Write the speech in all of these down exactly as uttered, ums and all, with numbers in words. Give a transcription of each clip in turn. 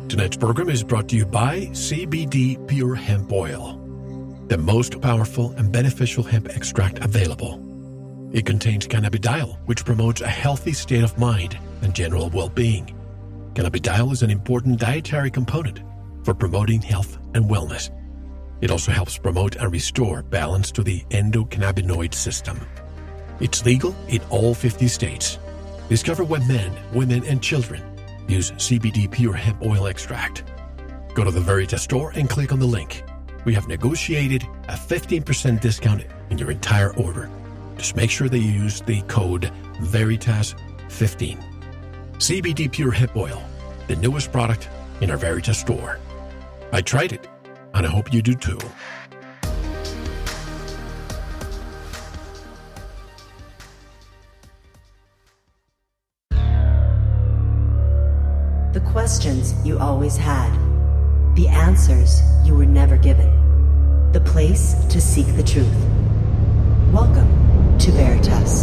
Tonight's program is brought to you by C B D Pure Hemp Oil, the most powerful and beneficial hemp extract available. It contains cannabidiol, which promotes a healthy state of mind and general well-being. Cannabidiol is an important dietary component for promoting health and wellness. It also helps promote and restore balance to the endocannabinoid system. It's legal in all fifty states. Discover why men, women, and children use C B D Pure Hemp Oil Extract. Go to the Veritas store and click on the link. We have negotiated a fifteen percent discount in your entire order. Just make sure that you use the code Veritas fifteen. C B D Pure Hemp Oil, the newest product in our Veritas store. I tried it, and I hope you do too. The questions you always had. The answers you were never given. The place to seek the truth. Welcome to Veritas.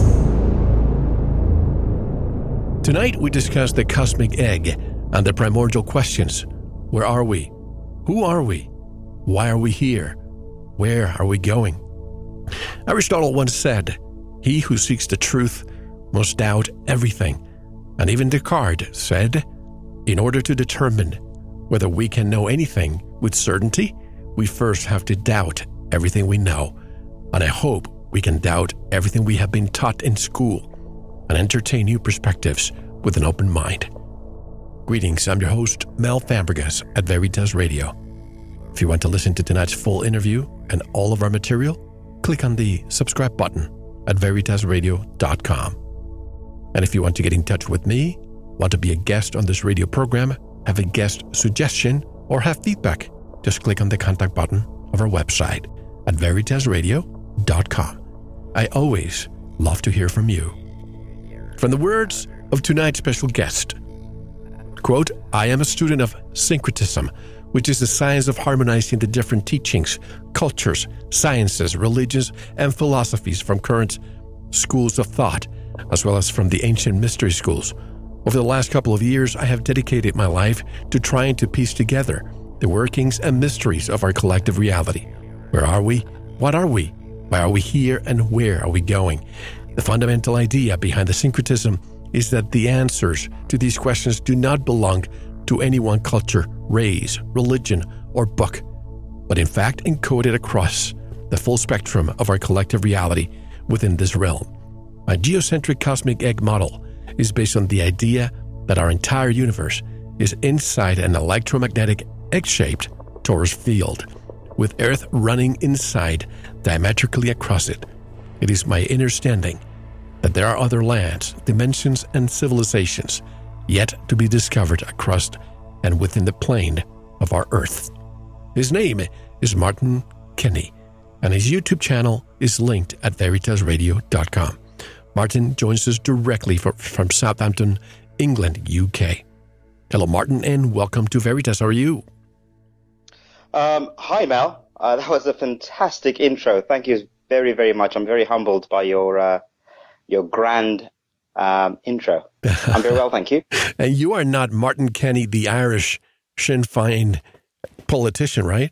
Tonight we discuss the cosmic egg and the primordial questions. Where are we? Who are we? Why are we here? Where are we going? Aristotle once said, "He who seeks the truth must doubt everything." And even Descartes said, "In order to determine whether we can know anything with certainty, we first have to doubt everything we know." And I hope we can doubt everything we have been taught in school and entertain new perspectives with an open mind. Greetings, I'm your host, Mel Fabregas at Veritas Radio. If you want to listen to tonight's full interview and all of our material, click on the subscribe button at veritas radio dot com. And if you want to get in touch with me, want to be a guest on this radio program, have a guest suggestion, or have feedback, just click on the contact button of our website at veritas radio dot com. I always love to hear from you. From the words of tonight's special guest, quote, "I am a student of syncretism, which is the science of harmonizing the different teachings, cultures, sciences, religions, and philosophies from current schools of thought, as well as from the ancient mystery schools. Over the last couple of years, I have dedicated my life to trying to piece together the workings and mysteries of our collective reality. Where are we? What are we? Why are we here? And where are we going? The fundamental idea behind the syncretism is that the answers to these questions do not belong to any one culture, race, religion, or book, but in fact encoded across the full spectrum of our collective reality within this realm. My geocentric cosmic egg model is based on the idea that our entire universe is inside an electromagnetic egg-shaped torus field, with Earth running inside diametrically across it. It is my understanding that there are other lands, dimensions, and civilizations yet to be discovered across and within the plane of our Earth." His name is Martin Kenny, and his YouTube channel is linked at veritas radio dot com. Martin joins us directly for, from Southampton, England, U K. Hello, Martin, and welcome to Veritas. How are you? Um, hi, Mel. Uh, that was a fantastic intro. Thank you very, very much. I'm very humbled by your uh, your grand um, intro. I'm very well, thank you. And you are not Martin Kenny, the Irish Sinn Féin politician, right?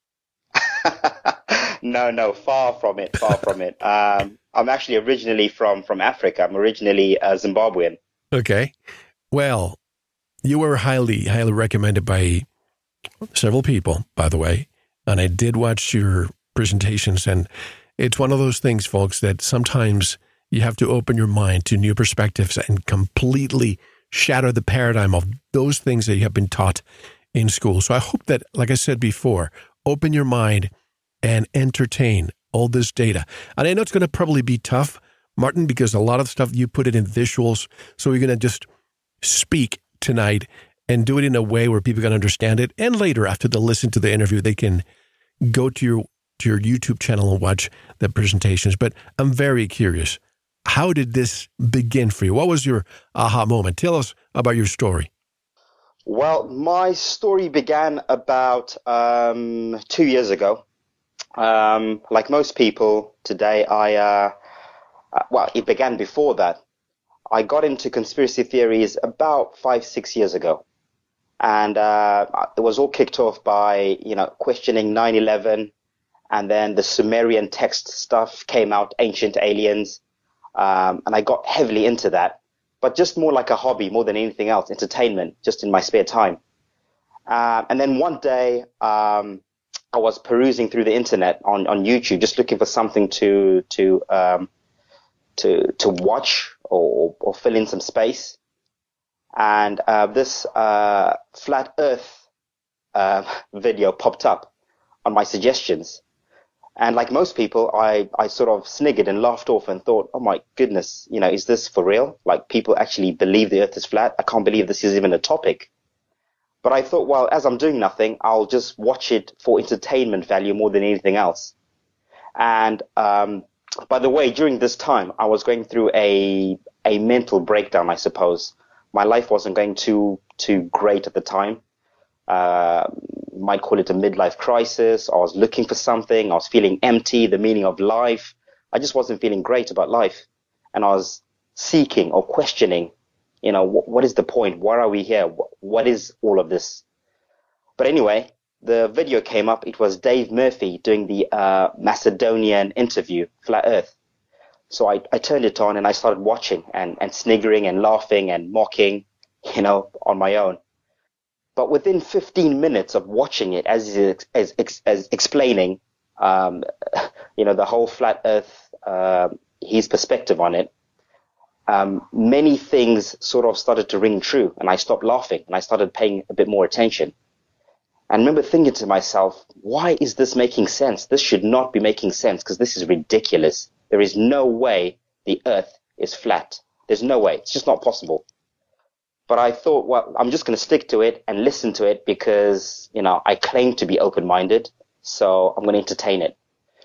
no, no, far from it, far from it. Um, I'm actually originally from, from Africa. I'm originally uh, Zimbabwean. Okay. Well, you were highly, highly recommended by several people, by the way. And I did watch your presentations. And it's one of those things, folks, that sometimes you have to open your mind to new perspectives and completely shatter the paradigm of those things that you have been taught in school. So I hope that, like I said before, open your mind and entertain all this data. And I know it's going to probably be tough, Martin, because a lot of stuff you put it in visuals. So you're going to just speak tonight and do it in a way where people can understand it. And later, after they listen to the interview, they can go to your to your YouTube channel and watch the presentations. But I'm very curious. How did this begin for you? What was your aha moment? Tell us about your story. Well, my story began about um, two years ago. Um, like most people today, I, uh, uh, well, it began before that. I got into conspiracy theories about five, six years ago. And uh, it was all kicked off by, you know, questioning nine eleven. And then the Sumerian text stuff came out, ancient aliens. Um, and I got heavily into that, but just more like a hobby more than anything else, entertainment, just in my spare time. Uh, and then one day, um, I was perusing through the internet on, on YouTube, just looking for something to, to, um, to, to watch or, or fill in some space. And, uh, this, uh, flat earth, uh, video popped up on my suggestions. And like most people, I, I sort of sniggered and laughed off and thought, oh my goodness, you know, is this for real? Like people actually believe the earth is flat? I can't believe this is even a topic. But I thought, well, as I'm doing nothing, I'll just watch it for entertainment value more than anything else. And, um, by the way, during this time, I was going through a, a mental breakdown, I suppose. My life wasn't going too, too great at the time. Uh, might call it a midlife crisis. I was looking for something. I was feeling empty, the meaning of life. I just wasn't feeling great about life. And I was seeking or questioning, you know, what, what is the point? Why are we here? What, what is all of this? But anyway, the video came up. It was Dave Murphy doing the uh, Macedonian interview, Flat Earth. So I, I turned it on and I started watching and, and sniggering and laughing and mocking, you know, on my own. But within fifteen minutes of watching it, as as, as, as explaining, um, you know, the whole Flat Earth, uh, his perspective on it, um, many things sort of started to ring true, and I stopped laughing and I started paying a bit more attention. And I remember thinking to myself, why is this making sense? This should not be making sense because this is ridiculous. There is no way the earth is flat. There's no way. It's just not possible. But I thought, well, I'm just going to stick to it and listen to it because, you know, I claim to be open-minded. So I'm going to entertain it.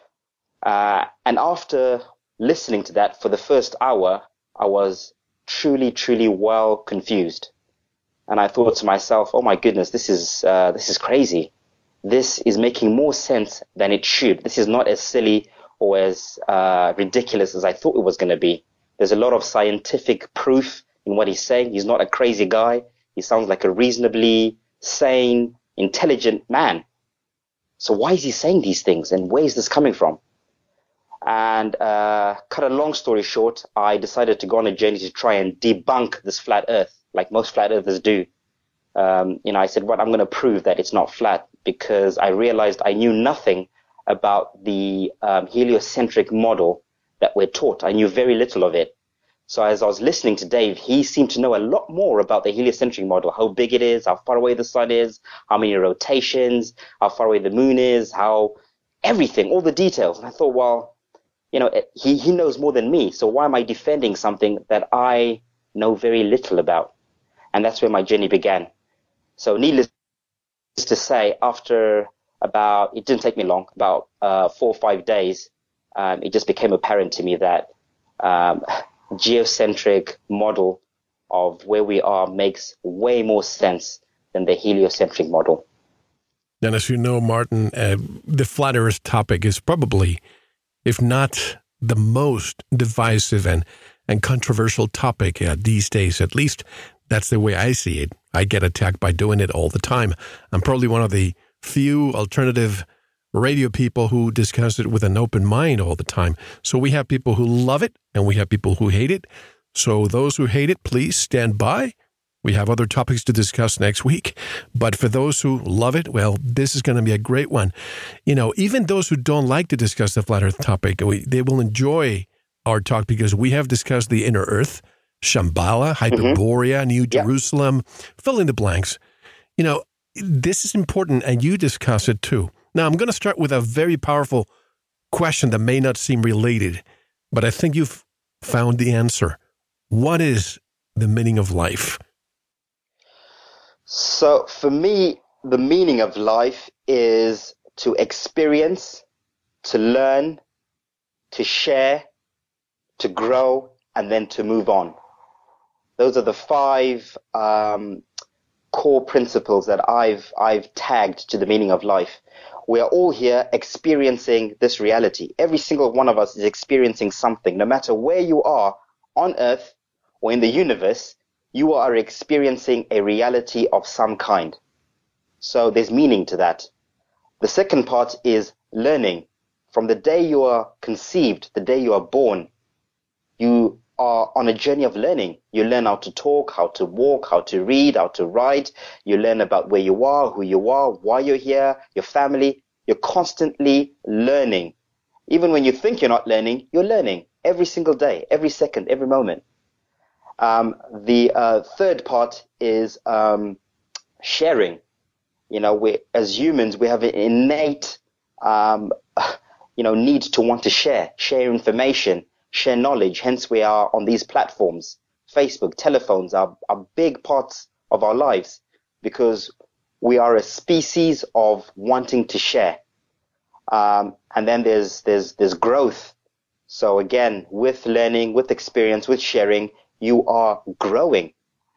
Uh, and after listening to that for the first hour, I was truly, truly well confused. And I thought to myself, oh my goodness, this is, uh, this is crazy. This is making more sense than it should. This is not as silly or as uh, ridiculous as I thought it was going to be. There's a lot of scientific proof in what he's saying. He's not a crazy guy. He sounds like a reasonably sane, intelligent man. So why is he saying these things and where is this coming from? And uh, cut a long story short, I decided to go on a journey to try and debunk this flat earth, like most flat earthers do. Um, you know, I said, well, I'm going to prove that it's not flat because I realized I knew nothing about the um, heliocentric model that we're taught. I knew very little of it. So as I was listening to Dave, he seemed to know a lot more about the heliocentric model, how big it is, how far away the sun is, how many rotations, how far away the moon is, how everything, all the details. And I thought, well, you know, he, he knows more than me. So why am I defending something that I know very little about? And that's where my journey began. So needless to say, after about, it didn't take me long, about uh, four or five days, um, it just became apparent to me that um, geocentric model of where we are makes way more sense than the heliocentric model. And as you know, Martin, uh, the flat earth topic is probably, if not the most divisive and, and controversial topic uh, these days. At least that's the way I see it. I get attacked by doing it all the time. I'm probably one of the few alternative radio people who discuss it with an open mind all the time. So we have people who love it and we have people who hate it. So those who hate it, please stand by. We have other topics to discuss next week. But for those who love it, well, this is going to be a great one. You know, even those who don't like to discuss the flat earth topic, we, they will enjoy our talk because we have discussed the inner earth, Shambhala, Hyperborea, mm-hmm. New yep. Jerusalem, fill in the blanks. You know, this is important and you discuss it too. Now, I'm going to start with a very powerful question that may not seem related, but I think you've found the answer. What is the meaning of life? So for me, the meaning of life is to experience, to learn, to share, to grow, and then to move on. Those are the five um, core principles that I've I've tagged to the meaning of life. We are all here experiencing this reality. Every single one of us is experiencing something. No matter where you are on Earth or in the universe, you are experiencing a reality of some kind. So there's meaning to that. The second part is learning. From the day you are conceived, the day you are born, you are on a journey of learning. You learn how to talk, how to walk, how to read, how to write. You learn about where you are, who you are, why you're here, your family. You're constantly learning. Even when you think you're not learning, you're learning every single day, every second, every moment. Um, the uh, third part is um, sharing. You know, we as humans, we have an innate, um, you know, need to want to share, share information, share knowledge. Hence, we are on these platforms. Facebook, telephones are, are big parts of our lives because we are a species of wanting to share. Um, and then there's there's there's growth. So again, with learning, with experience, with sharing, you are growing.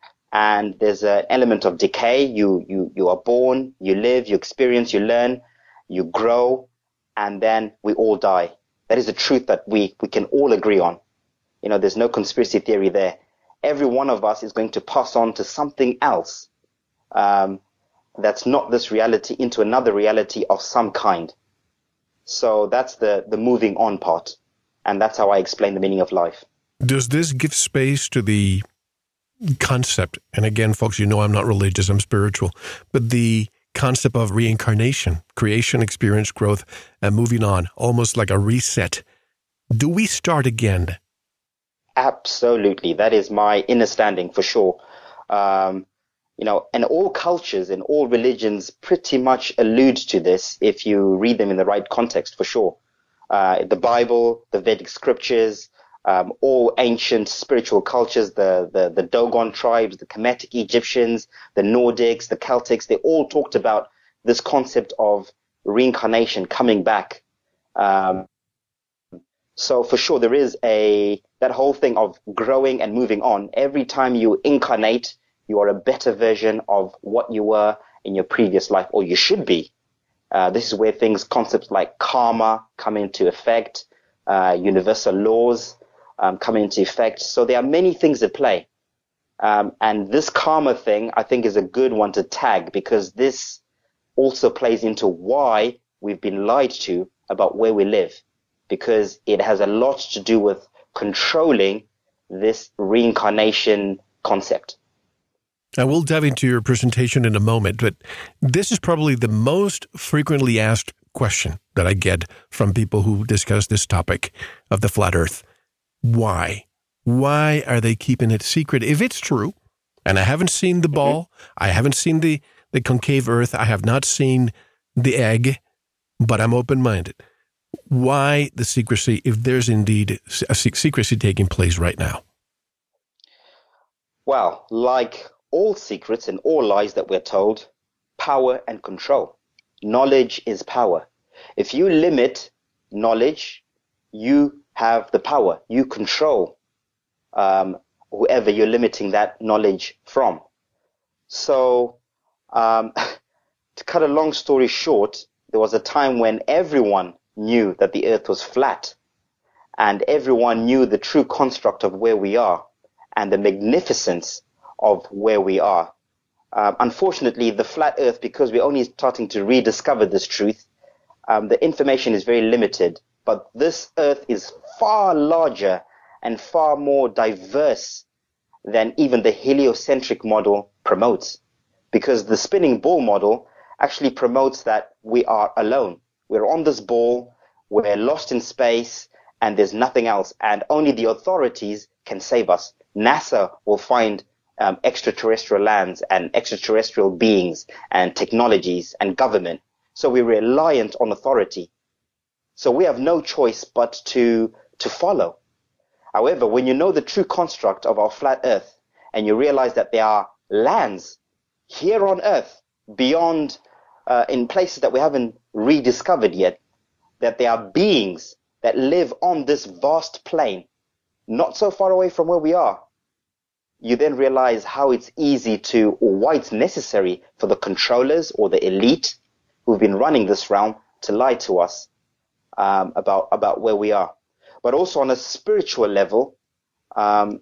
And there's an element of decay. You you you are born, you live, you experience, you learn, you grow, and then we all die. That is a truth that we, we can all agree on. You know, there's no conspiracy theory there. Every one of us is going to pass on to something else um, that's not this reality, into another reality of some kind. So that's the, the moving on part. And that's how I explain the meaning of life. Does this give space to the concept? And again, folks, you know I'm not religious, I'm spiritual. But the concept of reincarnation, creation, experience, growth, and moving on, almost like a reset. Do we start again? Absolutely. That is my understanding for sure. Um, you know, and all cultures and all religions pretty much allude to this if you read them in the right context, for sure. Uh, the Bible, the Vedic scriptures, um, all ancient spiritual cultures, the, the, the Dogon tribes, the Kemetic Egyptians, the Nordics, the Celtics, they all talked about this concept of reincarnation, coming back. Um, so for sure, there is a, that whole thing of growing and moving on. Every time you incarnate, you are a better version of what you were in your previous life, or you should be. Uh, this is where things, concepts like karma come into effect, uh, universal laws um, come into effect. So there are many things at play. Um, and this karma thing, I think, is a good one to tag, because this also plays into why we've been lied to about where we live, because it has a lot to do with controlling this reincarnation concept. I will dive into your presentation in a moment, but this is probably the most frequently asked question that I get from people who discuss this topic of the flat earth. Why? Why are they keeping it secret? If it's true, and I haven't seen the ball, mm-hmm. I haven't seen the, the concave earth, I have not seen the egg, but I'm open-minded. Why the secrecy if there's indeed a secrecy taking place right now? Well, like all secrets and all lies that we're told, power and control. Knowledge is power. If you limit knowledge, you have the power. You control um, whoever you're limiting that knowledge from. So, um, to cut a long story short, there was a time when everyone knew that the earth was flat, and everyone knew the true construct of where we are and the magnificence of where we are. Um, unfortunately, the flat earth, because we're only starting to rediscover this truth, um, the information is very limited. But this earth is far larger and far more diverse than even the heliocentric model promotes, because the spinning ball model actually promotes that we are alone. We're on this ball, we're lost in space, and there's nothing else, and only the authorities can save us. NASA will find um, extraterrestrial lands and extraterrestrial beings and technologies and government. So we're reliant on authority. So we have no choice but to to follow. However, when you know the true construct of our flat earth, and you realize that there are lands here on earth beyond, uh, in places that we haven't rediscovered yet, that there are beings that live on this vast plane, not so far away from where we are, you then realize how it's easy to, or why it's necessary for the controllers or the elite who've been running this realm to lie to us um, about, about where we are. But also on a spiritual level, um,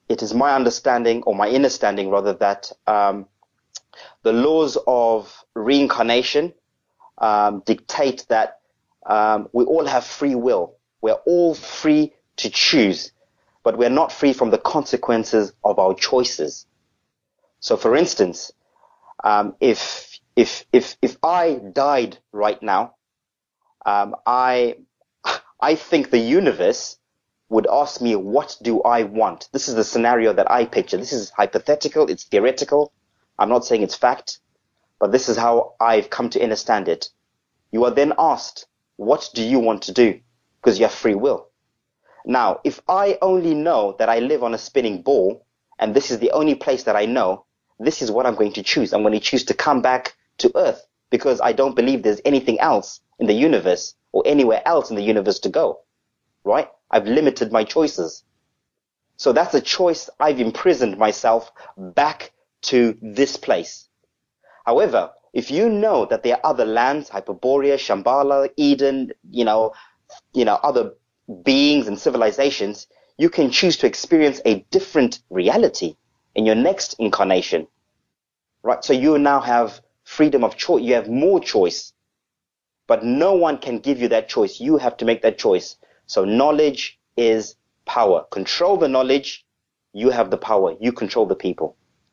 it is my understanding, or my understanding rather, that um, the laws of reincarnation um, dictate that um, we all have free will. We're all free to choose, but we're not free from the consequences of our choices. So, for instance, um, if if if if I died right now, um, I I think the universe would ask me, what do I want? This is the scenario that I picture. This is hypothetical. It's theoretical. I'm not saying it's fact, but this is how I've come to understand it. You are then asked, what do you want to do? Because you have free will. Now, if I only know that I live on a spinning ball, and this is the only place that I know, this is what I'm going to choose. I'm going to choose to come back to Earth because I don't believe there's anything else in the universe or anywhere else in the universe to go, right? I've limited my choices. So that's a choice. I've imprisoned myself back to this place. However, if you know that there are other lands, Hyperborea, Shambhala, Eden, you know, you know, other beings and civilizations, you can choose to experience a different reality in your next incarnation, right? So you now have freedom of choice. You have more choice, but no one can give you that choice. You have to make that choice. So knowledge is power. Control the knowledge. You have the power. You control the people.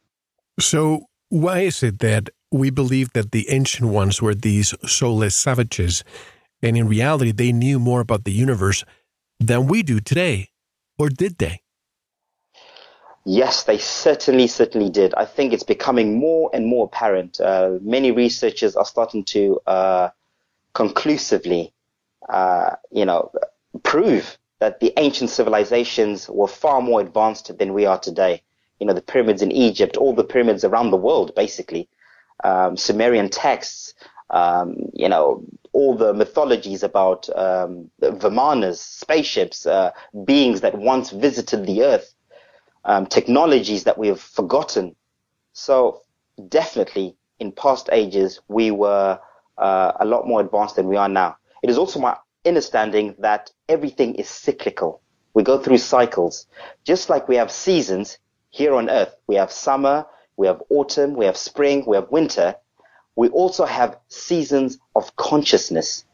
So why is it that we believe that the ancient ones were these soulless savages, and in reality they knew more about the universe than we do today? Or did they? Yes, they certainly, certainly did. I think it's becoming more and more apparent. Uh, many researchers are starting to uh, conclusively, uh, you know, prove that the ancient civilizations were far more advanced than we are today. You know, the pyramids in Egypt, all the pyramids around the world, basically, um, Sumerian texts, um, you know, all the mythologies about um, the Vimanas, spaceships, uh, beings that once visited the earth, um, technologies that we have forgotten. So definitely in past ages, we were uh, a lot more advanced than we are now. It is also my understanding that everything is cyclical. We go through cycles. Just like we have seasons here on earth, we have summer, we have autumn, we have spring, we have winter. We also have seasons of consciousness.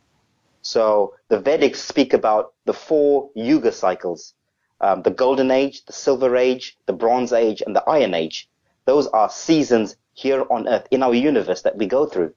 So the Vedics speak about the four yuga cycles, um, the golden age, the silver age, the bronze age, and the iron age. Those are seasons here on earth in our universe that we go through.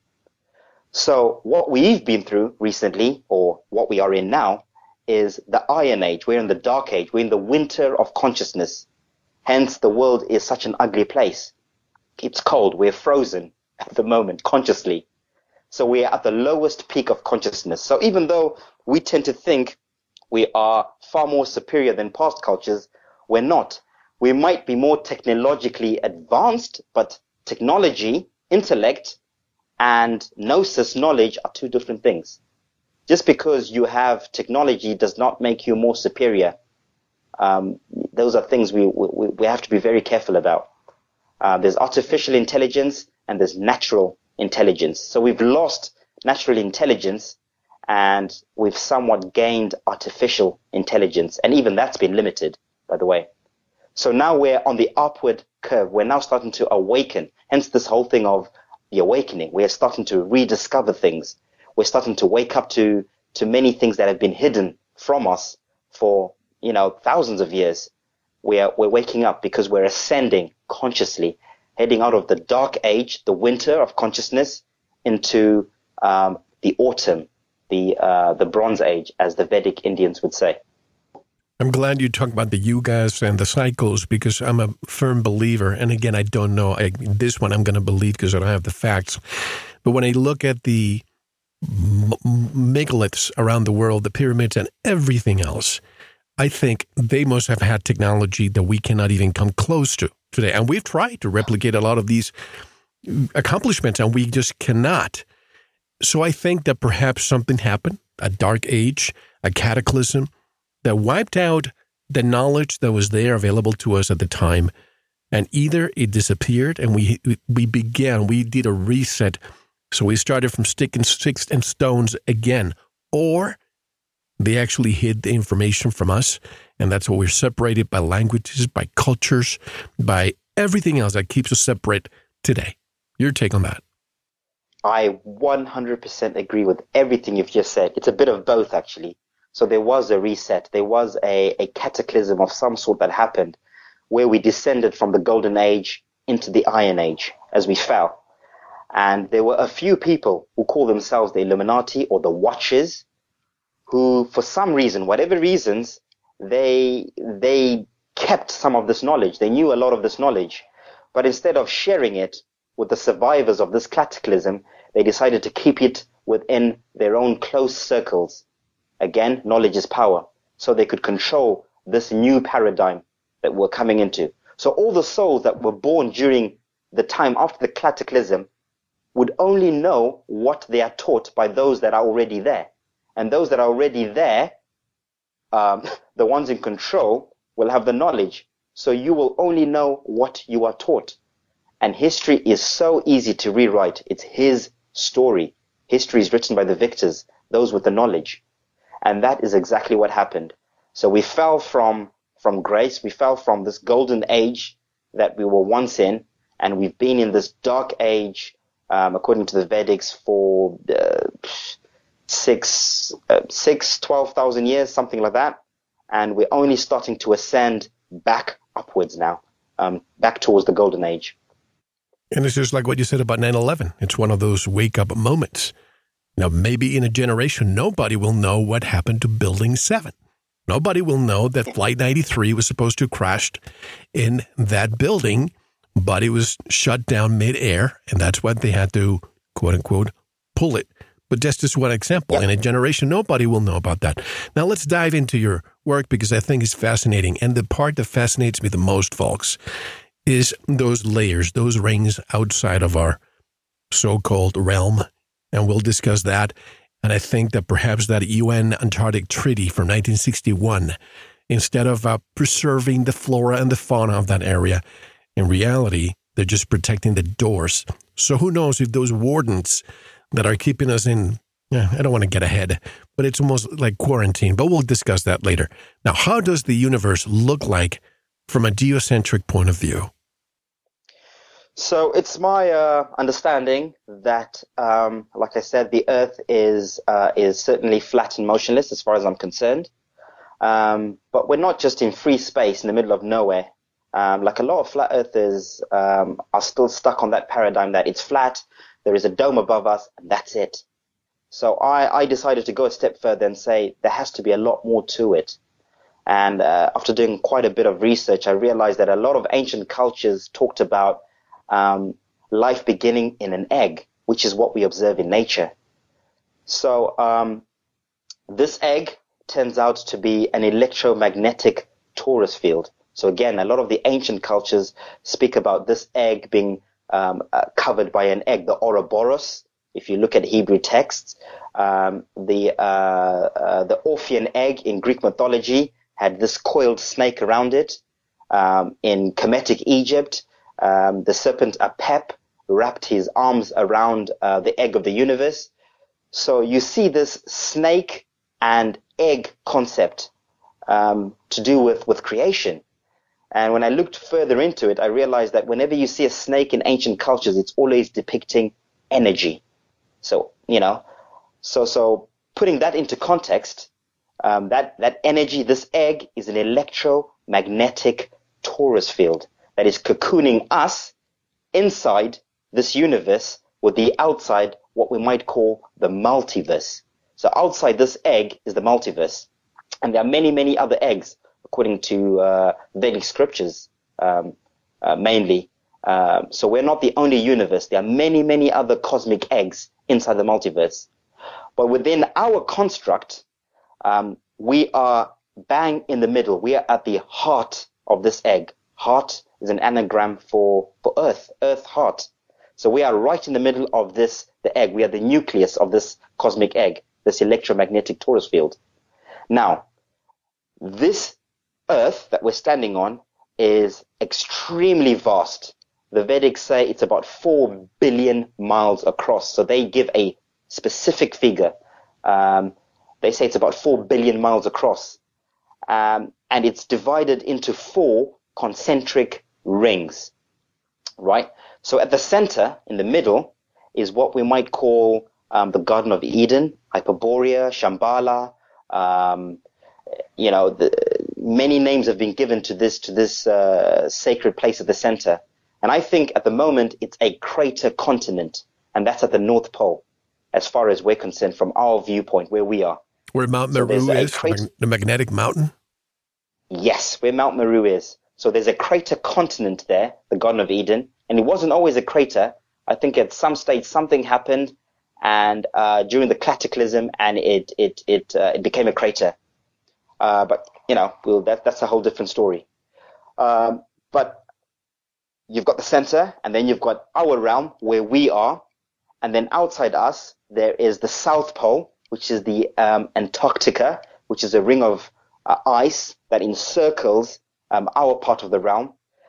So what we've been through recently, or what we are in now, is the iron age. We're in the dark age. We're in the winter of consciousness. Hence, the world is such an ugly place. It's cold. We're frozen at the moment, consciously. So we are at the lowest peak of consciousness. So even though we tend to think we are far more superior than past cultures, we're not. We might be more technologically advanced, but technology, intellect, and gnosis, knowledge, are two different things. Just because you have technology does not make you more superior. Um, those are things we, we, we have to be very careful about. Uh, there's artificial intelligence and there's natural intelligence. So we've lost natural intelligence and we've somewhat gained artificial intelligence. And even that's been limited, by the way. So now we're on the upward curve. We're now starting to awaken. Hence this whole thing of the awakening. We're starting to rediscover things. We're starting to wake up to, to many things that have been hidden from us for, you know, thousands of years. We're, we're waking up because we're ascending consciously, heading out of the dark age, the winter of consciousness, into um, the autumn, the uh, the Bronze Age, as the Vedic Indians would say. I'm glad you talk about the yugas and the cycles because I'm a firm believer. And again, I don't know. I, this one I'm going to believe because I don't have the facts. But when I look at the megaliths around the world, the pyramids and everything else, I think they must have had technology that we cannot even come close to today. And we've tried to replicate a lot of these accomplishments, and we just cannot. So I think that perhaps something happened, a dark age, a cataclysm, that wiped out the knowledge that was there available to us at the time. And either it disappeared and we we began, we did a reset. So we started from stick and sticks and stones again. Or They actually hid the information from us, and that's why we're separated by languages, by cultures, by everything else that keeps us separate today. Your take on that? I one hundred percent agree with everything you've just said. It's a bit of both, actually. So there was a reset. There was a, a cataclysm of some sort that happened where we descended from the Golden Age into the Iron Age as we fell. And there were a few people who call themselves the Illuminati or the Watchers, who, for some reason, whatever reasons, they they kept some of this knowledge. They knew a lot of this knowledge. But instead of sharing it with the survivors of this cataclysm, they decided to keep it within their own close circles. Again, knowledge is power. So they could control this new paradigm that we're coming into. So all the souls that were born during the time after the cataclysm would only know what they are taught by those that are already there. And those that are already there, um, the ones in control, will have the knowledge. So you will only know what you are taught. And history is so easy to rewrite. It's his story. History is written by the victors, those with the knowledge. And that is exactly what happened. So we fell from, from grace. We fell from this golden age that we were once in. And we've been in this dark age, um, according to the Vedics, for uh, six, uh, six, twelve thousand years, something like that. And we're only starting to ascend back upwards now, um, back towards the golden age. And it's just like what you said about nine eleven. It's one of those wake-up moments. Now, maybe in a generation, nobody will know what happened to Building seven. Nobody will know that Flight ninety-three was supposed to have crashed in that building, but it was shut down mid-air, and that's why they had to, quote-unquote, pull it. But just as one example, in a generation, nobody will know about that. Now, let's dive into your work because I think it's fascinating. And the part that fascinates me the most, folks, is those layers, those rings outside of our so-called realm. And we'll discuss that. And I think that perhaps that U N Antarctic Treaty from nineteen sixty-one, instead of uh, preserving the flora and the fauna of that area, in reality, they're just protecting the doors. So who knows if those wardens that are keeping us in, eh, I don't want to get ahead, but it's almost like quarantine, but we'll discuss that later. Now, how does the universe look like from a geocentric point of view? So it's my uh, understanding that, um, like I said, the Earth is uh, is certainly flat and motionless as far as I'm concerned. Um, but we're not just in free space in the middle of nowhere. Um, like a lot of flat earthers um, are still stuck on that paradigm that it's flat, there is a dome above us, and that's it. So I, I decided to go a step further and say there has to be a lot more to it. And uh, after doing quite a bit of research, I realized that a lot of ancient cultures talked about um, life beginning in an egg, which is what we observe in nature. So um, this egg turns out to be an electromagnetic torus field. So again, a lot of the ancient cultures speak about this egg being um, uh, covered by an egg, the Ouroboros. If you look at Hebrew texts, um, the uh, uh, the Orphean egg in Greek mythology had this coiled snake around it. Um, in Kemetic Egypt, um, the serpent Apep wrapped his arms around uh, the egg of the universe. So you see this snake and egg concept um, to do with, with creation. And when I looked further into it, I realized that whenever you see a snake in ancient cultures, it's always depicting energy. So, you know, so so putting that into context, um, that, that energy, this egg is an electromagnetic torus field that is cocooning us inside this universe with the outside, what we might call the multiverse. So outside this egg is the multiverse. And there are many, many other eggs, according to uh, Vedic scriptures, um, uh, mainly. Uh, so we're not the only universe. There are many, many other cosmic eggs inside the multiverse. But within our construct, um, we are bang in the middle. We are at the heart of this egg. Heart is an anagram for, for Earth, Earth heart. So we are right in the middle of this, the egg. We are the nucleus of this cosmic egg, this electromagnetic torus field. Now, this Earth that we're standing on is extremely vast. The Vedics say it's about four billion miles across. So they give a specific figure. Um, They say it's about four billion miles across. Um, and it's divided into four concentric rings, right? So at the center, in the middle, is what we might call um, the Garden of Eden, Hyperborea, Shambhala. Um, you know, the, many names have been given to this to this uh, sacred place at the center. And I think at the moment it's a crater continent, and that's at the North Pole, as far as we're concerned from our viewpoint, where we are. Where Mount So Meru there's a is, crater- mag- the magnetic mountain? Yes, where Mount Meru is. So there's a crater continent there, the Garden of Eden, and it wasn't always a crater. I think at some stage something happened, and uh, during the cataclysm, and it it it uh, it became a crater. Uh, but you know, we'll, that that's a whole different story. Um, but you've got the center, and then you've got our realm where we are, and then outside us there is the South Pole, which is the um, Antarctica, which is a ring of uh, ice that encircles um, our part of the realm.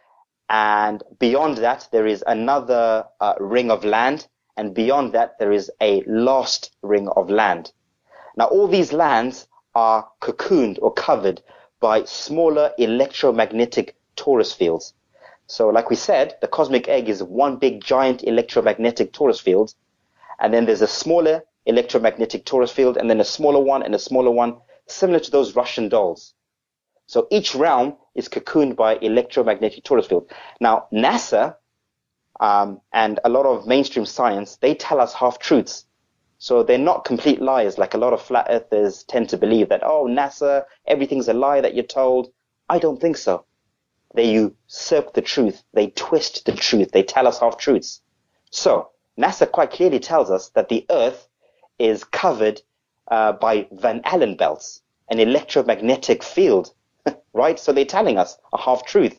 And beyond that, there is another uh, ring of land, and beyond that, there is a last ring of land. Now, all these lands are cocooned or covered by smaller electromagnetic torus fields. So, like we said, the cosmic egg is one big giant electromagnetic torus field, and then there's a smaller electromagnetic torus field, and then a smaller one, and a smaller one, similar to those Russian dolls. So each realm is cocooned by electromagnetic torus field. Now, NASA um, and a lot of mainstream science, they tell us half-truths. So they're not complete liars like a lot of flat earthers tend to believe that, oh, NASA, everything's a lie that you're told. I don't think so. They usurp the truth. They twist the truth. They tell us half-truths. So NASA quite clearly tells us that the Earth is covered uh, by Van Allen belts, an electromagnetic field. Right? So they're telling us a half-truth.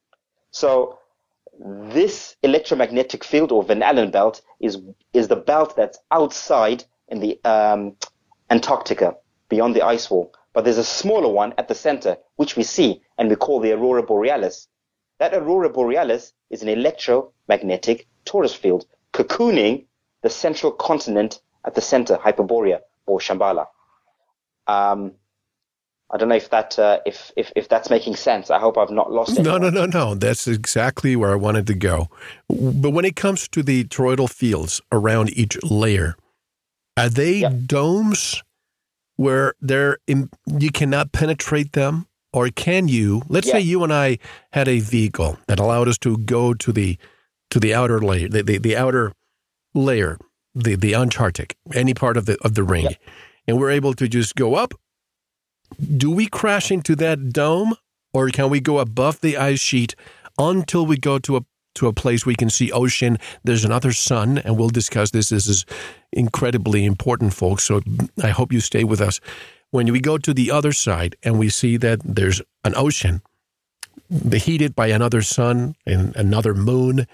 So this electromagnetic field, or Van Allen belt, is is the belt that's outside in the um, Antarctica, beyond the ice wall. But there's a smaller one at the center, which we see, and we call the Aurora Borealis. That Aurora Borealis is an electromagnetic torus field, cocooning the central continent at the center, Hyperborea, or Shambhala. Um, I don't know if that uh, if, if if that's making sense. I hope I've not lost it. No, no, no, no. That's exactly where I wanted to go. But when it comes to the toroidal fields around each layer, are they yeah. domes where they're in, you cannot penetrate them? Or can you? Let's yeah. say you and I had a vehicle that allowed us to go to the to the outer layer, the, the, the outer layer, the, the Antarctic, any part of the of the ring, yeah. and we're able to just go up. Do we crash into that dome, or can we go above the ice sheet until we go to a to a place we can see ocean? There's another sun, and we'll discuss this. This is incredibly important, folks, so I hope you stay with us. When we go to the other side and we see that there's an ocean heated by another sun and another moon,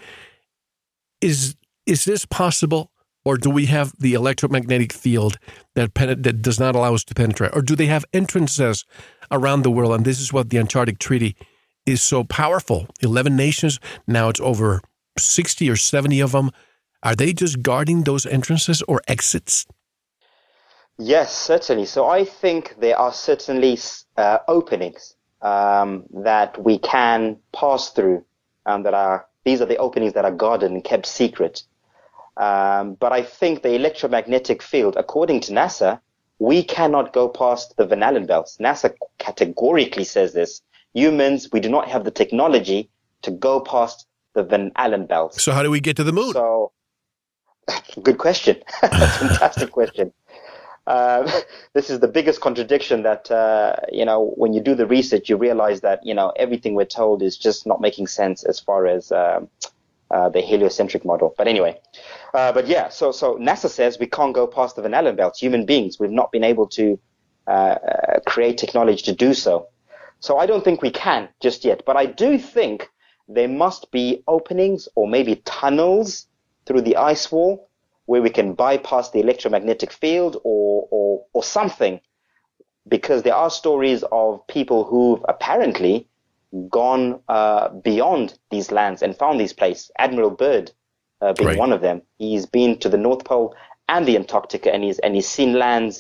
is is this possible? Or do we have the electromagnetic field that pen- that does not allow us to penetrate? Or do they have entrances around the world? And this is what the Antarctic Treaty is so powerful. eleven nations, now it's over sixty or seventy of them. Are they just guarding those entrances or exits? Yes, certainly. So I think there are certainly uh, openings um, that we can pass through. Um, that are these are the openings that are guarded and kept secret. Um, but I think the electromagnetic field, according to NASA, we cannot go past the Van Allen belts. NASA categorically says this. Humans, we do not have the technology to go past the Van Allen belts. So how do we get to the moon? So, good question. Fantastic question. Uh, this is the biggest contradiction that, uh, you know, when you do the research, you realize that, you know, everything we're told is just not making sense as far as um, uh, the heliocentric model. But anyway, uh, but yeah, so so NASA says we can't go past the Van Allen belts. Human beings, we've not been able to uh, uh, create technology to do so. So I don't think we can just yet. But I do think there must be openings or maybe tunnels through the ice wall where we can bypass the electromagnetic field or, or, or something, because there are stories of people who've apparently gone uh, beyond these lands and found these places. Admiral Byrd uh, being right. one of them. He's been to the North Pole and the Antarctica, and he's and he's seen lands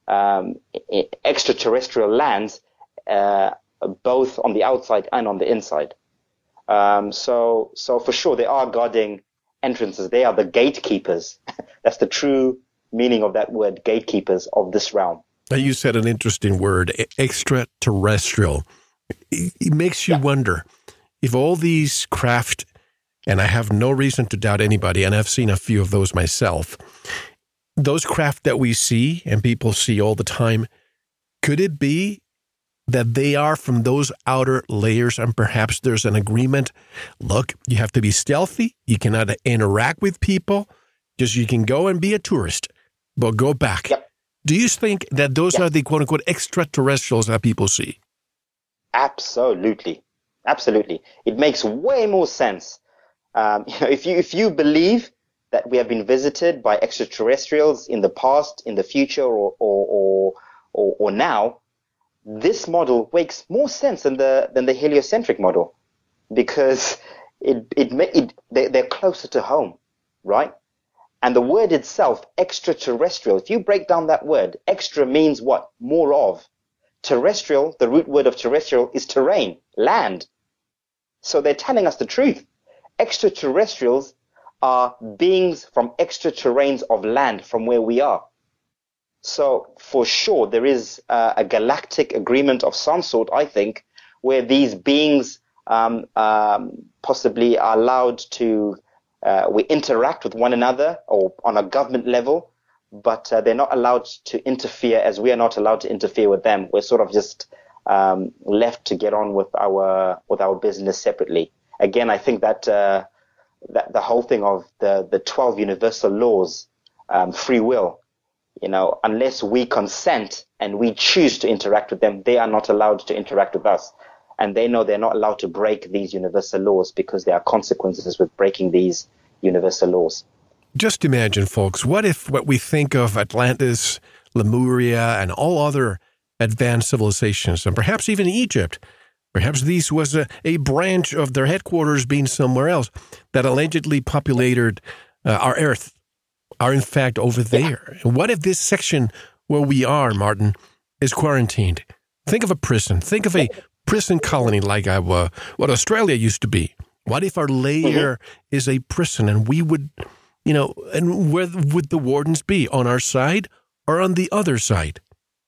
um, extraterrestrial lands, uh, both on the outside and on the inside. Um, so, so for sure, they are guarding entrances. They are the gatekeepers. That's the true meaning of that word, gatekeepers of this realm. You said an interesting word, extraterrestrial. It makes you yeah. wonder if all these craft, and I have no reason to doubt anybody, and I've seen a few of those myself, those craft that we see and people see all the time, could it be that they are from those outer layers and perhaps there's an agreement? Look, you have to be stealthy. You cannot interact with people. Just you can go and be a tourist, but go back. Yep. Do you think that those yep. are the quote-unquote extraterrestrials that people see? Absolutely. Absolutely. It makes way more sense. Um, you know, if you if you believe that we have been visited by extraterrestrials in the past, in the future, or or or, or, or now, this model makes more sense than the than the heliocentric model, because it it, it they, they're closer to home, right? And the word itself, extraterrestrial, if you break down that word, extra means what? More of. Terrestrial, the root word of terrestrial is terrain, land. So they're telling us the truth. Extraterrestrials are beings from extra terrains of land from where we are. So for sure, there is uh, a galactic agreement of some sort, I think, where these beings um, um, possibly are allowed to uh, we interact with one another or on a government level, but uh, they're not allowed to interfere as we are not allowed to interfere with them. We're sort of just um, left to get on with our with our business separately. Again, I think that uh, that the whole thing of the the twelve universal laws, um, free will. You know, unless we consent and we choose to interact with them, they are not allowed to interact with us. And they know they're not allowed to break these universal laws because there are consequences with breaking these universal laws. Just imagine, folks, what if what we think of Atlantis, Lemuria, and all other advanced civilizations, and perhaps even Egypt, perhaps this was a, a branch of their headquarters being somewhere else that allegedly populated uh, our Earth, are in fact over there. Yeah. What if this section where we are, Martin, is quarantined? Think of a prison. Think of a prison colony like uh, what Australia used to be. What if our layer mm-hmm. is a prison and we would, you know, and where would the wardens be? On our side or on the other side?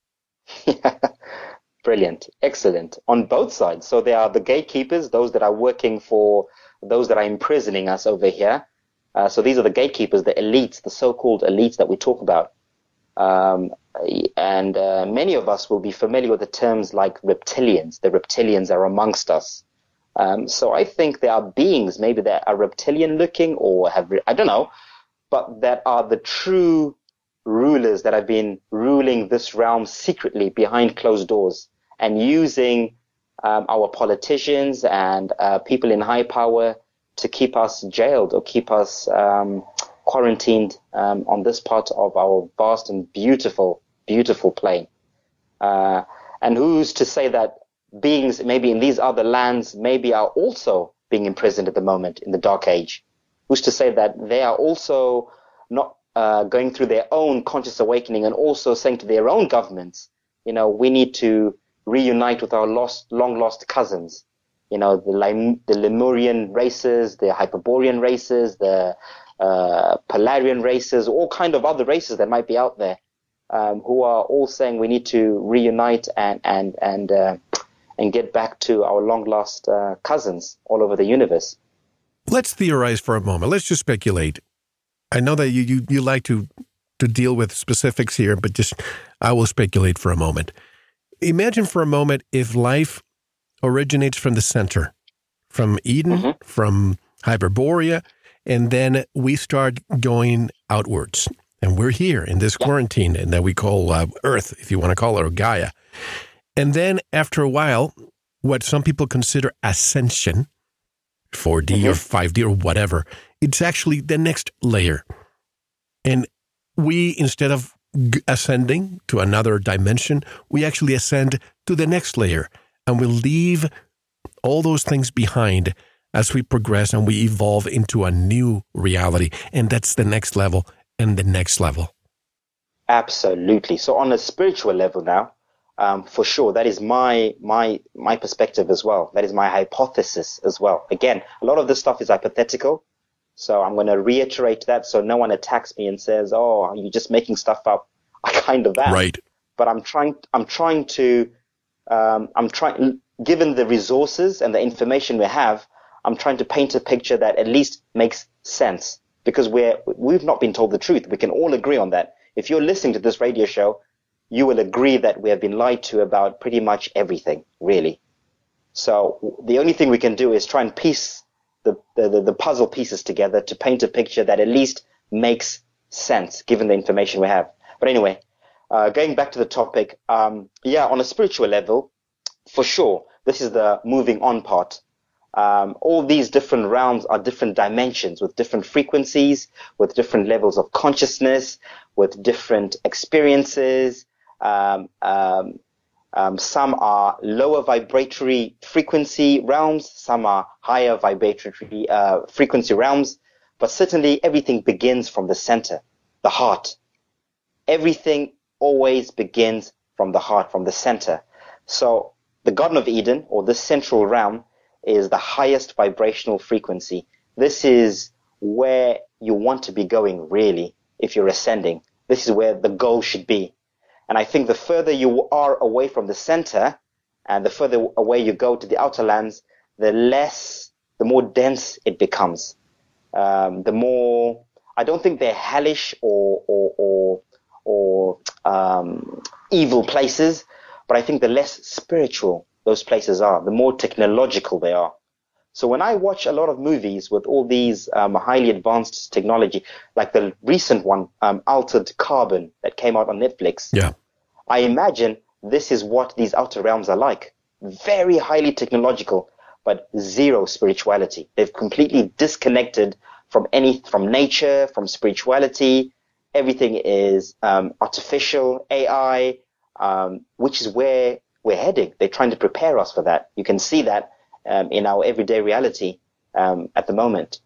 Yeah. Brilliant. Excellent. On both sides. So there are the gatekeepers, those that are working for those that are imprisoning us over here. Uh, so these are the gatekeepers, the elites, the so-called elites that we talk about. Um, and uh, many of us will be familiar with the terms like reptilians. The reptilians are amongst us. Um, so I think there are beings, maybe that are reptilian looking or have, I don't know, but that are the true rulers that have been ruling this realm secretly behind closed doors and using um, our politicians and uh, people in high power to keep us jailed or keep us um, quarantined um, on this part of our vast and beautiful, beautiful plane. Uh, and who's to say that beings maybe in these other lands maybe are also being imprisoned at the moment in the Dark Age? Who's to say that they are also not uh, going through their own conscious awakening and also saying to their own governments, you know, we need to reunite with our lost, long-lost cousins. You know, the, Lim- the Lemurian races, the Hyperborean races, the uh, Polarian races, all kind of other races that might be out there, um, who are all saying we need to reunite and and and uh, and get back to our long-lost uh, cousins all over the universe. Let's theorize for a moment. Let's just speculate. I know that you you, you like to to deal with specifics here, but just I will speculate for a moment. Imagine for a moment if life originates from the center, from Eden, mm-hmm. from Hyperborea, and then we start going outwards. And we're here in this yeah. quarantine and that we call uh, Earth, if you want to call it, or Gaia. And then after a while, what some people consider ascension, four D mm-hmm. or five D or whatever, it's actually the next layer. And we, instead of ascending to another dimension, we actually ascend to the next layer. And we leave all those things behind as we progress and we evolve into a new reality. And that's the next level and the next level. Absolutely. So on a spiritual level now, um, for sure, that is my my my perspective as well. That is my hypothesis as well. Again, a lot of this stuff is hypothetical, so I'm going to reiterate that so no one attacks me and says, "Oh, you're just making stuff up." I kind of am. Right. But I'm trying. I'm trying to. Um, I'm trying. Given the resources and the information we have, I'm trying to paint a picture that at least makes sense, because we're we've not been told the truth. We can all agree on that. If you're listening to this radio show, you will agree that we have been lied to about pretty much everything, really. So the only thing we can do is try and piece the, the, the puzzle pieces together to paint a picture that at least makes sense, given the information we have. But anyway, uh, going back to the topic, um, yeah, on a spiritual level, for sure, this is the moving on part. Um, all these different realms are different dimensions with different frequencies, with different levels of consciousness, with different experiences. Um, um, um, some are lower vibratory frequency realms, some are higher vibratory uh, frequency realms, but certainly everything begins from the center, the heart. Everything always begins from the heart, from the center. So the Garden of Eden, or this central realm, is the highest vibrational frequency. This is where you want to be going, really, if you're ascending. This is where the goal should be. And I think the further you are away from the center, and the further away you go to the outer lands, the less, the more dense it becomes. Um, the more, I don't think they're hellish or, or, or, or um, evil places, but I think the less spiritual those places are, the more technological they are. So when I watch a lot of movies with all these um, highly advanced technology, like the recent one, um, Altered Carbon, that came out on Netflix, yeah, I imagine this is what these outer realms are like. Very highly technological, but zero spirituality. They've completely disconnected from any, from nature, from spirituality. Everything is um, artificial, A I, um, which is where we're heading. They're trying to prepare us for that. You can see that um, in our everyday reality um, at the moment.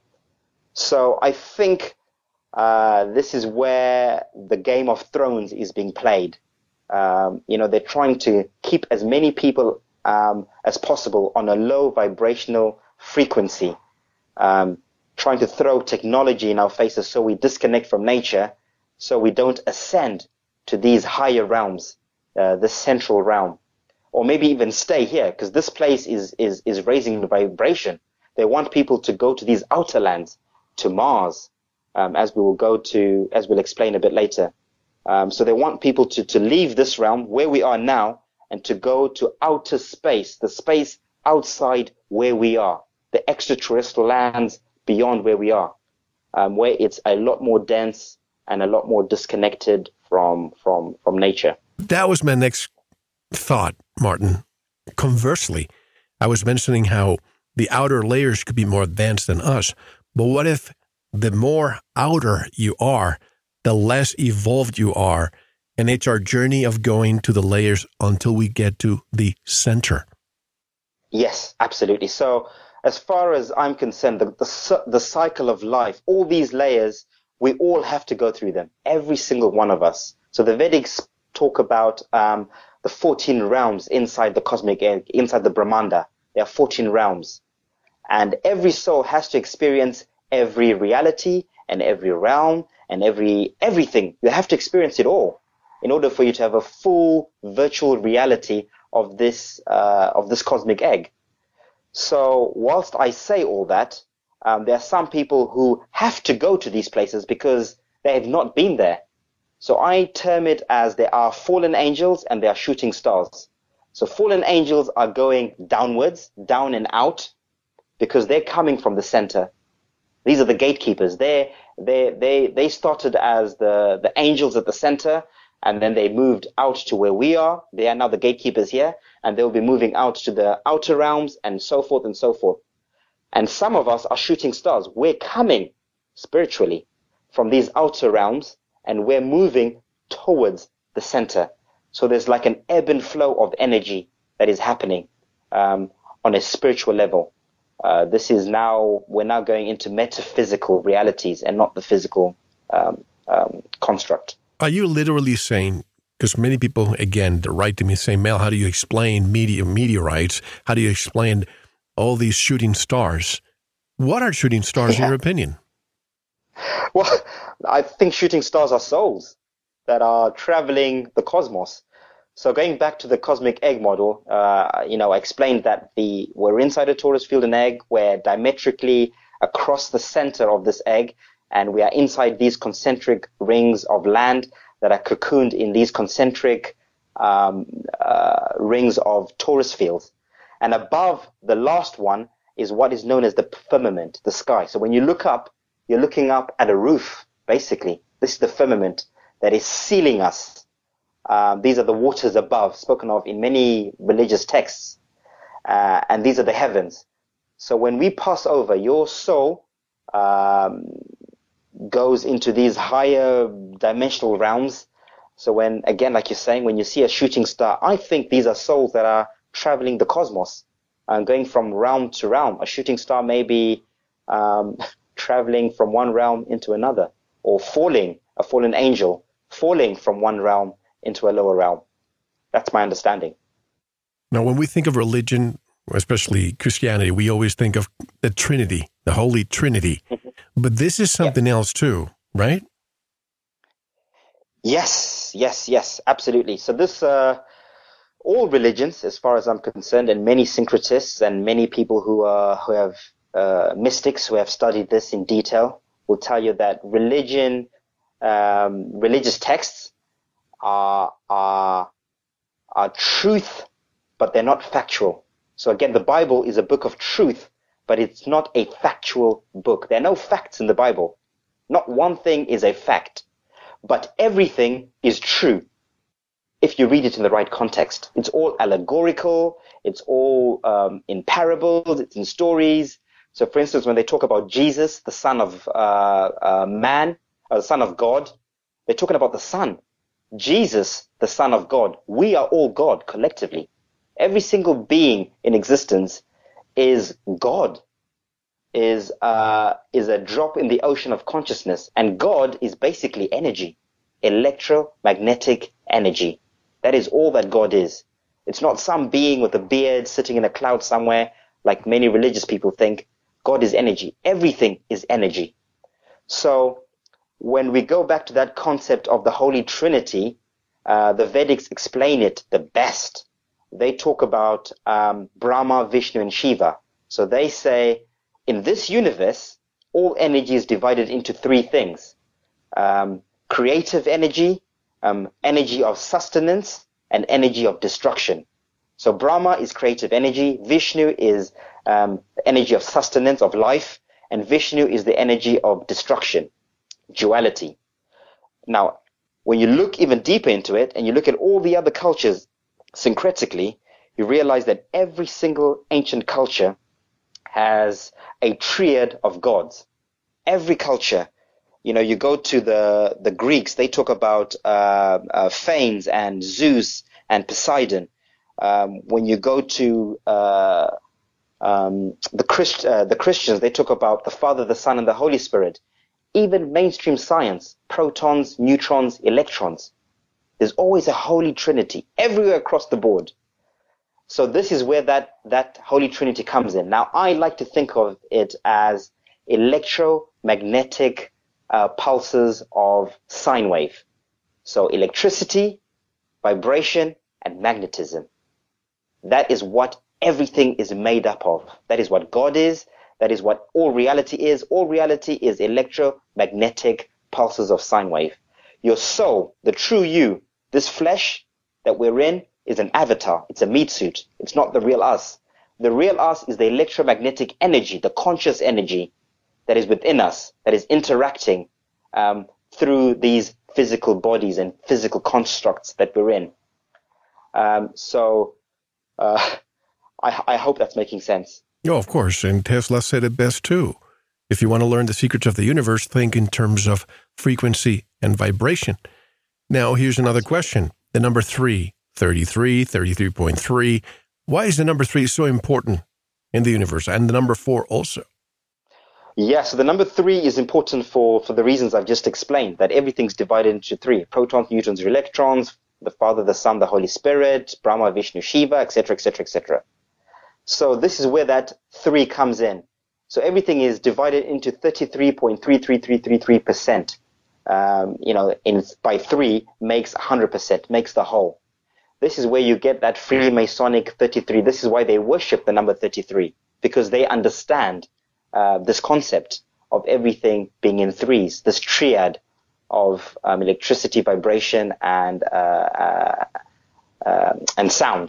So I think uh, this is where the Game of Thrones is being played. Um, you know, they're trying to keep as many people um, as possible on a low vibrational frequency, um, trying to throw technology in our faces so we disconnect from nature, so we don't ascend to these higher realms, uh, the central realm. Or maybe even stay here, because this place is, is, is raising the vibration. They want people to go to these outer lands, to Mars, um, as we will go to, as we'll explain a bit later. Um, so they want people to, to leave this realm where we are now and to go to outer space, the space outside where we are, the extraterrestrial lands beyond where we are, um, where it's a lot more dense and a lot more disconnected from, from, from nature. That was my next thought, Martin. Conversely, I was mentioning how the outer layers could be more advanced than us, but what if the more outer you are, the less evolved you are, and it's our journey of going to the layers until we get to the center? Yes, absolutely. So as far as I'm concerned, the, the, the cycle of life, all these layers, we all have to go through them, every single one of us. So the Vedics talk about um, the fourteen realms inside the cosmic egg, inside the Brahmanda. There are fourteen realms. And every soul has to experience every reality and every realm and every everything. You have to experience it all in order for you to have a full virtual reality of this uh, of this cosmic egg. So whilst I say all that, um, there are some people who have to go to these places because they have not been there. So I term it as there are fallen angels and there are shooting stars. So fallen angels are going downwards, down and out, because they're coming from the center. These are the gatekeepers. They they they they started as the the angels at the center, and then they moved out to where we are. They are now the gatekeepers here, and they'll be moving out to the outer realms and so forth and so forth. And some of us are shooting stars. We're coming spiritually from these outer realms, and we're moving towards the center. So there's like an ebb and flow of energy that is happening um, on a spiritual level. Uh, this is now, we're now going into metaphysical realities and not the physical um, um, construct. Are you literally saying, because many people, again, write to me saying, Mel, how do you explain meteor, meteorites? How do you explain all these shooting stars? What are shooting stars yeah. in your opinion? Well, I think shooting stars are souls that are traveling the cosmos. So going back to the cosmic egg model, uh, you know, I explained that the we're inside a torus field and egg. We're diametrically across the center of this egg, and we are inside these concentric rings of land that are cocooned in these concentric um, uh, rings of torus fields. And above the last one is what is known as the firmament, the sky. So when you look up, you're looking up at a roof, basically. This is the firmament that is sealing us. Um, these are the waters above, spoken of in many religious texts. Uh, and these are the heavens. So when we pass over, your soul um, goes into these higher dimensional realms. So when, again, like you're saying, when you see a shooting star, I think these are souls that are traveling the cosmos and going from realm to realm. A shooting star may be um, traveling from one realm into another, or falling, a fallen angel, falling from one realm into a lower realm. That's my understanding. Now, when we think of religion, especially Christianity, we always think of the Trinity, the Holy Trinity. But this is something yeah. else too, right? Yes, yes, yes, absolutely. So this, uh, all religions, as far as I'm concerned, and many syncretists and many people who are who have uh, mystics who have studied this in detail will tell you that religion, um, religious texts are are are truth, but they're not factual. So again, the Bible is a book of truth, but it's not a factual book. There are no facts in the Bible. Not one thing is a fact, but everything is true if you read it in the right context. It's all allegorical. It's all um, in parables. It's in stories. So, for instance, when they talk about Jesus, the Son of uh, uh, Man, or the Son of God, they're talking about the Son. Jesus, the Son of God. We are all God collectively. Every single being in existence is God, is uh, is a drop in the ocean of consciousness. And God is basically energy, electromagnetic energy. That is all that God is. It's not some being with a beard sitting in a cloud somewhere, like many religious people think. God is energy. Everything is energy. So when we go back to that concept of the Holy Trinity, uh, the Vedics explain it the best. They talk about um, Brahma, Vishnu, and Shiva. So they say, in this universe, all energy is divided into three things. Um, creative energy, um, energy of sustenance, and energy of destruction. So Brahma is creative energy, Vishnu is um, the energy of sustenance, of life, and Vishnu is the energy of destruction, duality. Now, when you look even deeper into it, and you look at all the other cultures syncretically, you realize that every single ancient culture has a triad of gods. Every culture, you know, you go to the the Greeks, they talk about uh, uh, Phanes and Zeus and Poseidon. Um, when you go to uh, um, the Christ, uh, the Christians, they talk about the Father, the Son, and the Holy Spirit. Even mainstream science, protons, neutrons, electrons. There's always a Holy Trinity everywhere across the board. So this is where that, that Holy Trinity comes in. Now, I like to think of it as electromagnetic uh, pulses of sine wave. So electricity, vibration, and magnetism. That is what everything is made up of. That is what God is. That is what all reality is. All reality is electromagnetic pulses of sine wave. Your soul, the true you, this flesh that we're in, is an avatar. It's a meat suit. It's not the real us. The real us is the electromagnetic energy, the conscious energy that is within us, that is interacting um, through these physical bodies and physical constructs that we're in. Um, so uh, I, I hope that's making sense. Oh, of course. And Tesla said it best, too. If you want to learn the secrets of the universe, think in terms of frequency and vibration. Now, here's another question. The number three, thirty-three, thirty-three point three. Why is the number three so important in the universe? And the number four also? Yeah, so the number three is important for, for the reasons I've just explained, that everything's divided into three: protons, neutrons, electrons, the Father, the Son, the Holy Spirit, Brahma, Vishnu, Shiva, et cetera, et cetera, et cetera. So this is where that three comes in. So everything is divided into thirty-three point three three three three three percent. Um, you know, in by three makes one hundred percent, makes the whole. This is where you get that Freemasonic thirty-three. This is why they worship the number thirty-three, because they understand uh, this concept of everything being in threes, this triad of um, electricity, vibration, and uh, uh, uh, and sound.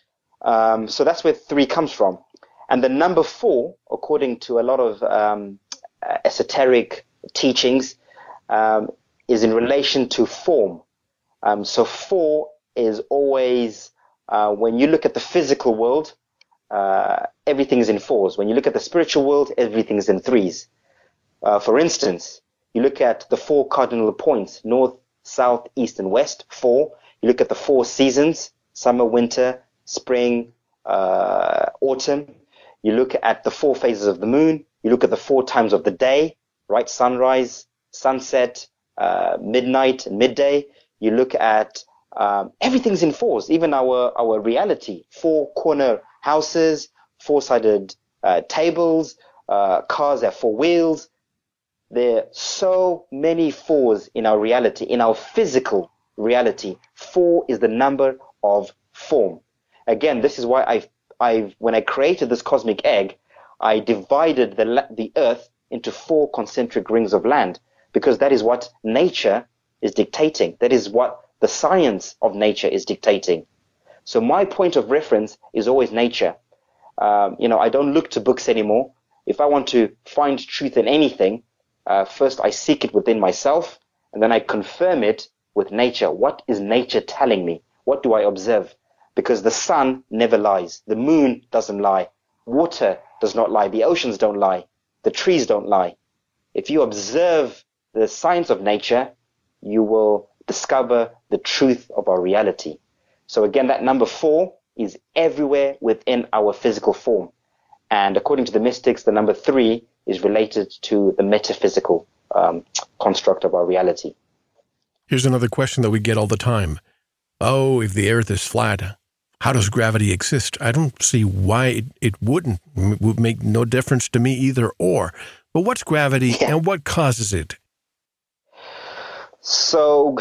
Um, so that's where three comes from. And the number four, according to a lot of um, uh, esoteric teachings, um, is in relation to form. Um, so four is always, uh, when you look at the physical world, uh, everything is in fours. When you look at the spiritual world, everything is in threes. Uh, for instance, you look at the four cardinal points: north, south, east, and west, four. You look at the four seasons: summer, winter, spring, uh, autumn. You look at the four phases of the moon. You look at the four times of the day, right? Sunrise, sunset, uh, midnight, and midday. You look at um, everything's in fours. Even our our reality: four corner houses, four-sided uh, tables, uh, cars have four wheels. There are so many fours in our reality, in our physical reality. Four is the number of form. Again, this is why I've, I've when I created this cosmic egg, I divided the the Earth into four concentric rings of land, because that is what nature is dictating. That is what the science of nature is dictating. So my point of reference is always nature. Um, you know, I don't look to books anymore. If I want to find truth in anything, uh, first I seek it within myself, and then I confirm it with nature. What is nature telling me? What do I observe? Because the sun never lies. The moon doesn't lie. Water does not lie. The oceans don't lie. The trees don't lie. If you observe the science of nature, you will discover the truth of our reality. So again, that number four is everywhere within our physical form. And according to the mystics, the number three is related to the metaphysical um, construct of our reality. Here's another question that we get all the time. Oh, if the earth is flat, how does gravity exist? I don't see why it, it wouldn't. It would make no difference to me either or. But what's gravity yeah. and what causes it? So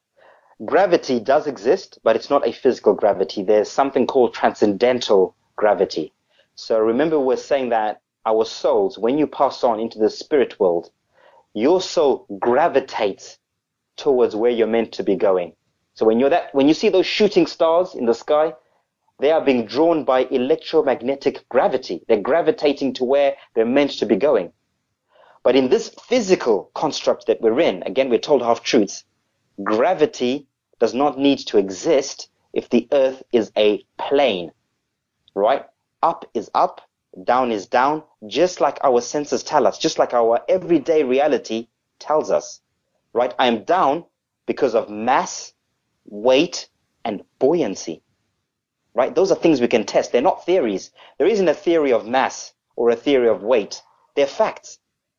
gravity does exist, but it's not a physical gravity. There's something called transcendental gravity. So remember, we're saying that our souls, when you pass on into the spirit world, your soul gravitates towards where you're meant to be going. So when you're that, when you see those shooting stars in the sky, they are being drawn by electromagnetic gravity. They're gravitating to where they're meant to be going. But in this physical construct that we're in, again, we're told half-truths, gravity does not need to exist if the earth is a plane, right? Up is up, down is down, just like our senses tell us, just like our everyday reality tells us, right? I am down because of mass, weight, and buoyancy, right? Those are things we can test. They're not theories. There isn't a theory of mass or a theory of weight. They're facts.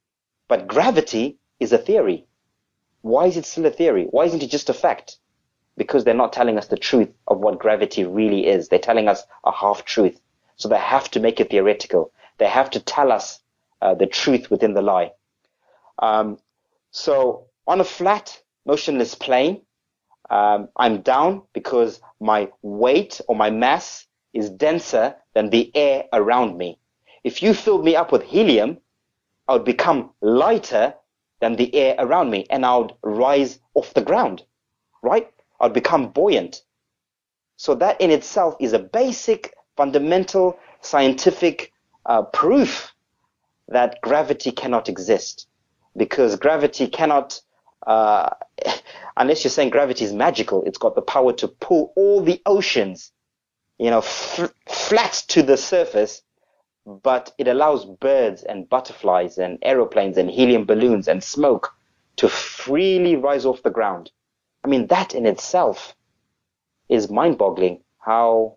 But gravity is a theory. Why is it still a theory? Why isn't it just a fact? Because they're not telling us the truth of what gravity really is. They're telling us a half-truth. So they have to make it theoretical. They have to tell us uh, the truth within the lie. Um, so on a flat, motionless plane, um, I'm down because my weight or my mass is denser than the air around me. If you filled me up with helium, I would become lighter than the air around me, and I would rise off the ground, right? I would become buoyant. So that in itself is a basic, fundamental, scientific uh, proof that gravity cannot exist. Because gravity cannot, uh, unless you're saying gravity is magical, it's got the power to pull all the oceans, you know, f- flat to the surface, but it allows birds and butterflies and aeroplanes and helium balloons and smoke to freely rise off the ground. I mean, that in itself is mind-boggling, how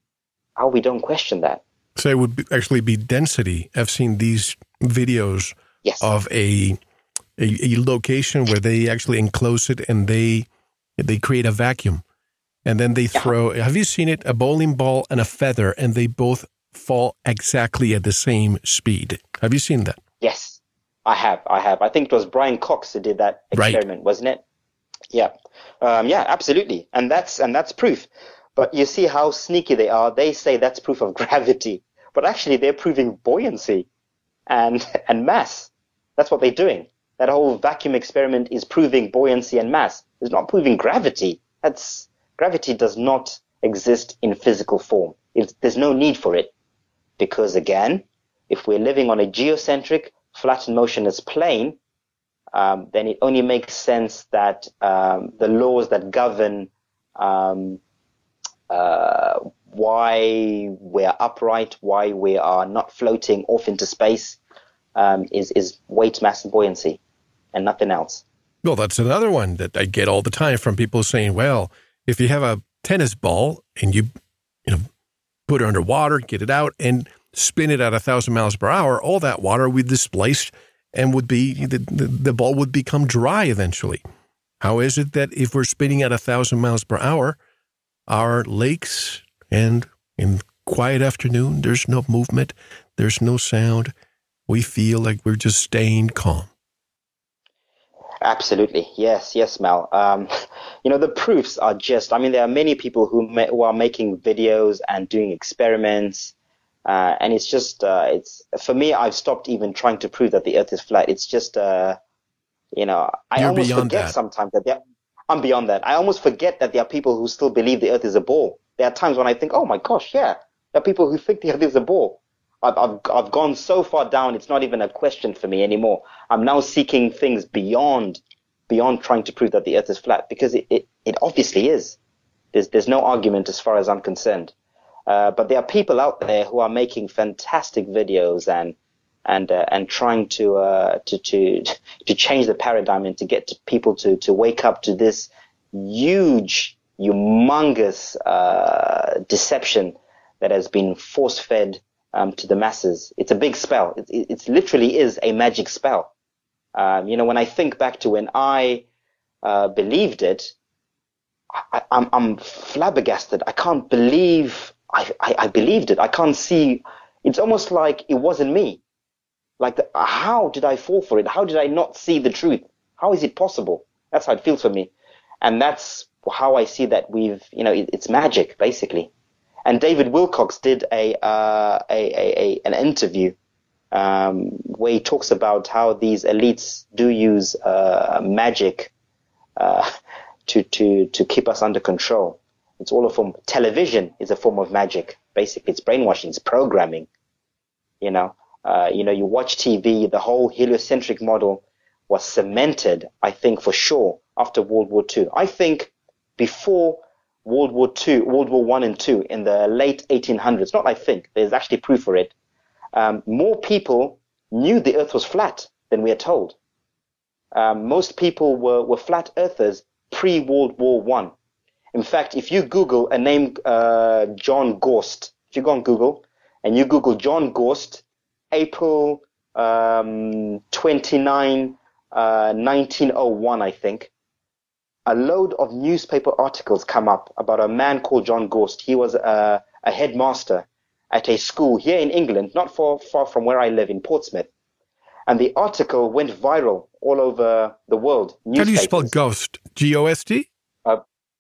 how we don't question that. So it would be, actually be density. I've seen these videos yes. of a, a a location where they actually enclose it and they they create a vacuum, and then they throw. Yeah. Have you seen it? A bowling ball and a feather, and they both fall exactly at the same speed. Have you seen that? Yes, I have. I have. I think it was Brian Cox who did that experiment, right. wasn't it? Yeah, um, yeah, absolutely, and that's and that's proof. But you see how sneaky they are. They say that's proof of gravity, but actually they're proving buoyancy and and mass. That's what they're doing. That whole vacuum experiment is proving buoyancy and mass. It's not proving gravity. That's gravity does not exist in physical form. It's, there's no need for it, because again, if we're living on a geocentric, flat and motionless plane, um, then it only makes sense that um, the laws that govern um, uh, why we're upright, why we are not floating off into space, um, is, is weight, mass, and buoyancy, and nothing else. Well, that's another one that I get all the time from people saying, well, if you have a tennis ball and you, you know, put it underwater, get it out, and spin it at a thousand miles per hour, all that water would be displaced and would be the, the, the ball would become dry eventually. How is it that if we're spinning at a thousand miles per hour, our lakes and in quiet afternoon, there's no movement, there's no sound, we feel like we're just staying calm? Absolutely. Yes, yes, Mal. Um, you know, the proofs are just, I mean, there are many people who, ma- who are making videos and doing experiments. Uh, and it's just, uh, it's, for me, I've stopped even trying to prove that the earth is flat. It's just, uh, you know, I You're almost beyond forget that. sometimes that there, I'm beyond that. I almost forget that there are people who still believe the earth is a ball. There are times when I think, oh my gosh, yeah, there are people who think the earth is a ball. I've, I've, I've gone so far down, it's not even a question for me anymore. I'm now seeking things beyond, beyond trying to prove that the earth is flat, because it, it, it obviously is. There's, there's no argument as far as I'm concerned. Uh, but there are people out there who are making fantastic videos and and uh, and trying to uh, to to to change the paradigm and to get to people to to wake up to this huge, humongous uh, deception that has been force fed um, to the masses. It's a big spell. It, it, it literally is a magic spell. Um, you know, when I think back to when I uh, believed it, I, I'm, I'm flabbergasted. I can't believe. I, I, I believed it. I can't see. It's almost like it wasn't me. Like, the, how did I fall for it? How did I not see the truth? How is it possible? That's how it feels for me. And that's how I see that we've, you know, it, it's magic, basically. And David Wilcox did a, uh, a, a, a an interview um, where he talks about how these elites do use uh, magic uh, to, to, to keep us under control. It's all a form. Television is a form of magic. Basically, it's brainwashing. It's programming. You know, uh, you know, you watch T V. The whole heliocentric model was cemented, I think, for sure, after World War Two. I think before World War Two, World War One and Two, in the late eighteen hundreds. Not I think. There's actually proof for it. Um, more people knew the Earth was flat than we are told. Um, most people were were flat earthers pre-World War One. In fact, if you Google a name, uh, John Gorst, if you go on Google and you Google John Gorst, April um, twenty-ninth, uh, nineteen oh one, I think, a load of newspaper articles come up about a man called John Gorst. He was a, a headmaster at a school here in England, not far, far from where I live in Portsmouth. And the article went viral all over the world. How do you spell ghost? G O S T? Uh,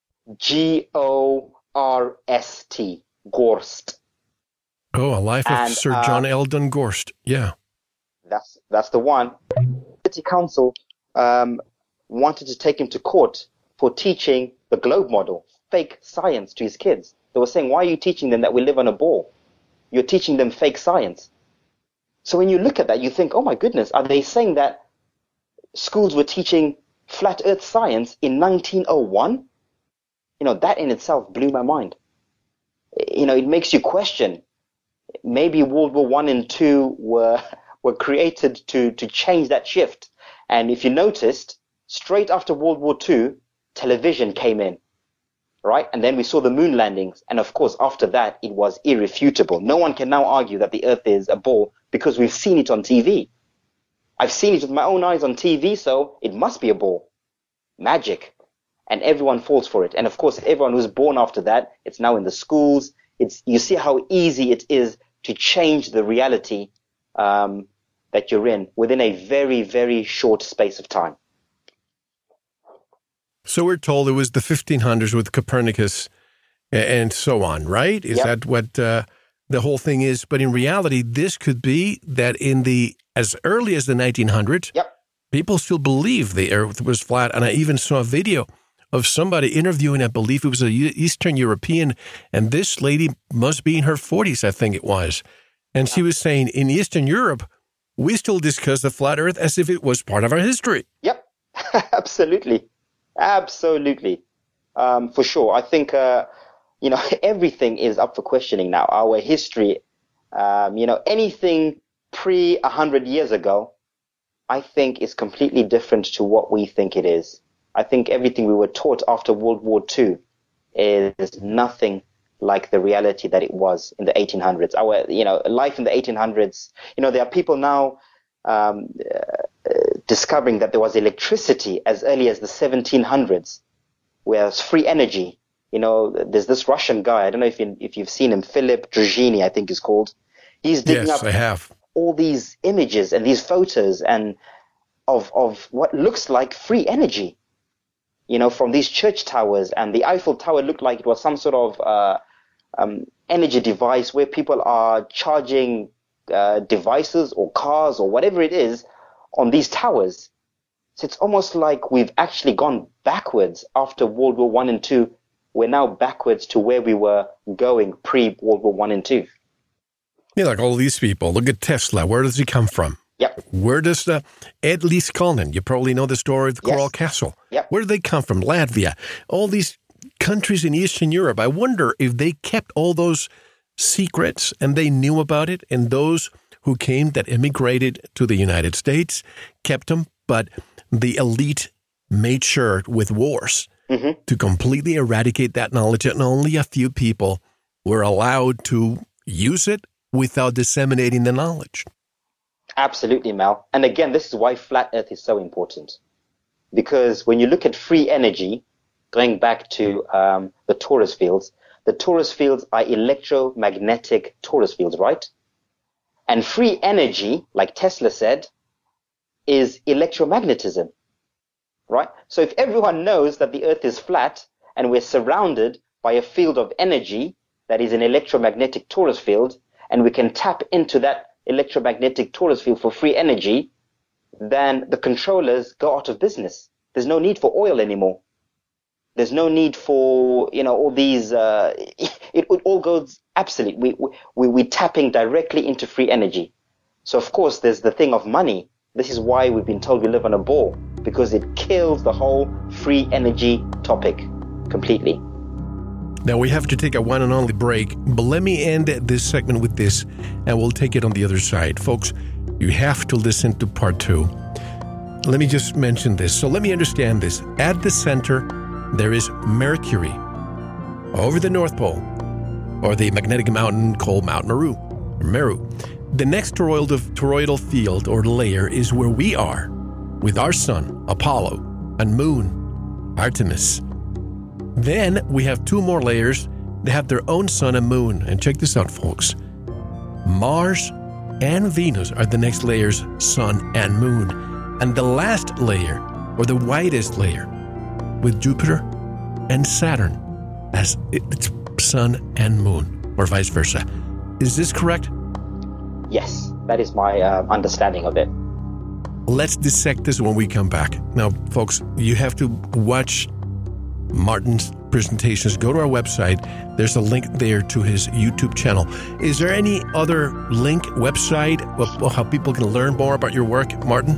G O R S T, Gorst. Oh, A Life of and, Sir uh, John Eldon Gorst. Yeah. That's that's the one. City Council um, wanted to take him to court for teaching the globe model, fake science, to his kids. They were saying, why are you teaching them that we live on a ball? You're teaching them fake science. So when you look at that, you think, oh my goodness, are they saying that schools were teaching flat earth science in nineteen oh one? You know, that in itself blew my mind. You know, it makes you question. Maybe World War One and Two were were created to to change that shift. And if you noticed, straight after World War Two, television came in, right? And then we saw the moon landings. And of course, after that, it was irrefutable. No one can now argue that the Earth is a ball because we've seen it on T V. I've seen it with my own eyes on T V, so it must be a ball. Magic. And everyone falls for it. And of course, everyone who's born after that, it's now in the schools. It's, you see how easy it is to change the reality um, that you're in within a very, very short space of time. So we're told it was the fifteen hundreds with Copernicus and so on, right? Is yep. that what uh, the whole thing is? But in reality, this could be that in the as early as the nineteen hundreds, yep. people still believed the earth was flat. And I even saw a video of somebody interviewing, I believe it was an Eastern European, and this lady must be in her forties, I think it was. And she was saying, in Eastern Europe, we still discuss the flat earth as if it was part of our history. Yep, absolutely. Absolutely. Um, for sure. I think, uh, you know, everything is up for questioning now. Our history, um, you know, anything pre one hundred years ago, I think is completely different to what we think it is. I think everything we were taught after World War Two is nothing like the reality that it was in the eighteen hundreds. Our, you know, life in the eighteen hundreds, you know, there are people now um, uh, discovering that there was electricity as early as the seventeen hundreds, whereas free energy, you know, there's this Russian guy, I don't know if, you, if you've seen him, Philip Druzhiny, I think he's called. He's digging yes, up I have. all these images and these photos and of of what looks like free energy. You know, from these church towers, and the Eiffel Tower looked like it was some sort of uh, um, energy device where people are charging uh, devices or cars or whatever it is on these towers. So it's almost like we've actually gone backwards after World War One and Two. We're now backwards to where we were going pre-World War One and Two. Yeah, like all these people. Look at Tesla. Where does he come from? Yep. Where does the Ed Liskanen, you probably know the story of the Coral yes. Castle. Yep. Where do they come from? Latvia. All these countries in Eastern Europe. I wonder if they kept all those secrets and they knew about it, and those who came that immigrated to the United States kept them, but the elite made sure with wars mm-hmm. to completely eradicate that knowledge, and only a few people were allowed to use it without disseminating the knowledge. Absolutely, Mel. And again, this is why flat earth is so important. Because when you look at free energy, going back to um, the torus fields, the torus fields are electromagnetic torus fields, right? And free energy, like Tesla said, is electromagnetism, right? So if everyone knows that the earth is flat and we're surrounded by a field of energy that is an electromagnetic torus field, and we can tap into that electromagnetic torus field for free energy, then the controllers go out of business. There's no need for oil anymore. There's no need for, you know, all these, uh, it, it all goes absolute. We, we, we're tapping directly into free energy. So of course there's the thing of money. This is why we've been told we live on a ball, because it kills the whole free energy topic completely. Now, we have to take a one and only break, but let me end this segment with this, and we'll take it on the other side. Folks, you have to listen to part two. Let me just mention this. So let me understand this. At the center, there is Mercury. Over the North Pole, or the magnetic mountain called Mount Meru. Or Meru. The next toroidal, toroidal field, or layer, is where we are, with our sun, Apollo, and moon, Artemis. Then we have two more layers that have their own sun and moon. And check this out, folks. Mars and Venus are the next layers, sun and moon. And the last layer, or the widest layer, with Jupiter and Saturn as its sun and moon, or vice versa. Is this correct? Yes, that is my uh, understanding of it. Let's dissect this when we come back. Now, folks, you have to watch Martin's presentations. Go to our website. There's a link there to his YouTube channel. Is there any other link, website, how people can learn more about your work, Martin?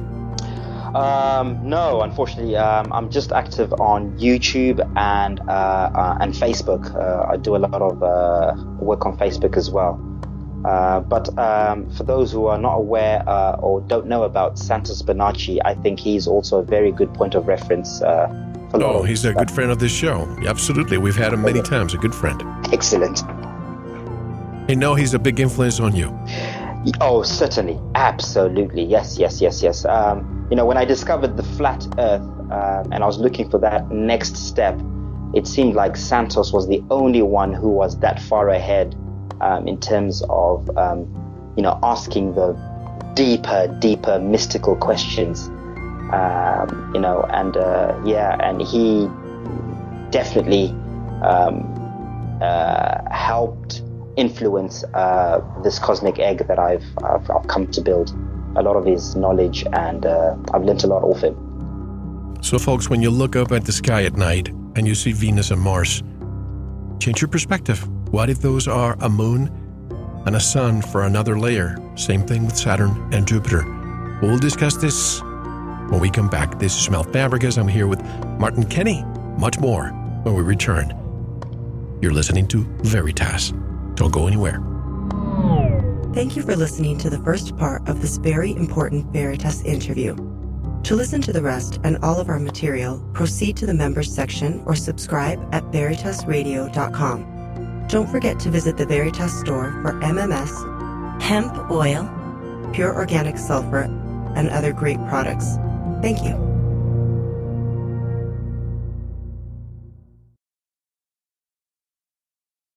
Um, no, unfortunately, um, I'm just active on YouTube and uh, uh, and Facebook. Uh, I do a lot of uh, work on Facebook as well. Uh, but um, for those who are not aware uh, or don't know about Santos Bonacci, I think he's also a very good point of reference. Uh, for oh, he's a good friend of this show. Absolutely. We've had him many times. A good friend. Excellent. I know he's a big influence on you. Oh, certainly. Absolutely. Yes, yes, yes, yes. Um, you know, when I discovered the flat Earth um, and I was looking for that next step, it seemed like Santos was the only one who was that far ahead um, in terms of, um, you know, asking the deeper, deeper mystical questions. Um, you know, and uh, yeah, and he definitely um, uh, helped influence uh, this cosmic egg that I've, I've I've come to build. A lot of his knowledge, and uh, I've learnt a lot off him. So, folks, when you look up at the sky at night and you see Venus and Mars, change your perspective. What if those are a moon and a sun for another layer? Same thing with Saturn and Jupiter. We'll discuss this when we come back. This is Mel Fabregas. I'm here with Martin Kenny. Much more when we return. You're listening to Veritas. Don't go anywhere. Thank you for listening to the first part of this very important Veritas interview. To listen to the rest and all of our material, proceed to the members section or subscribe at veritas radio dot com. Don't forget to visit the Veritas store for M M S, hemp oil, pure organic sulfur, and other great products. Thank you.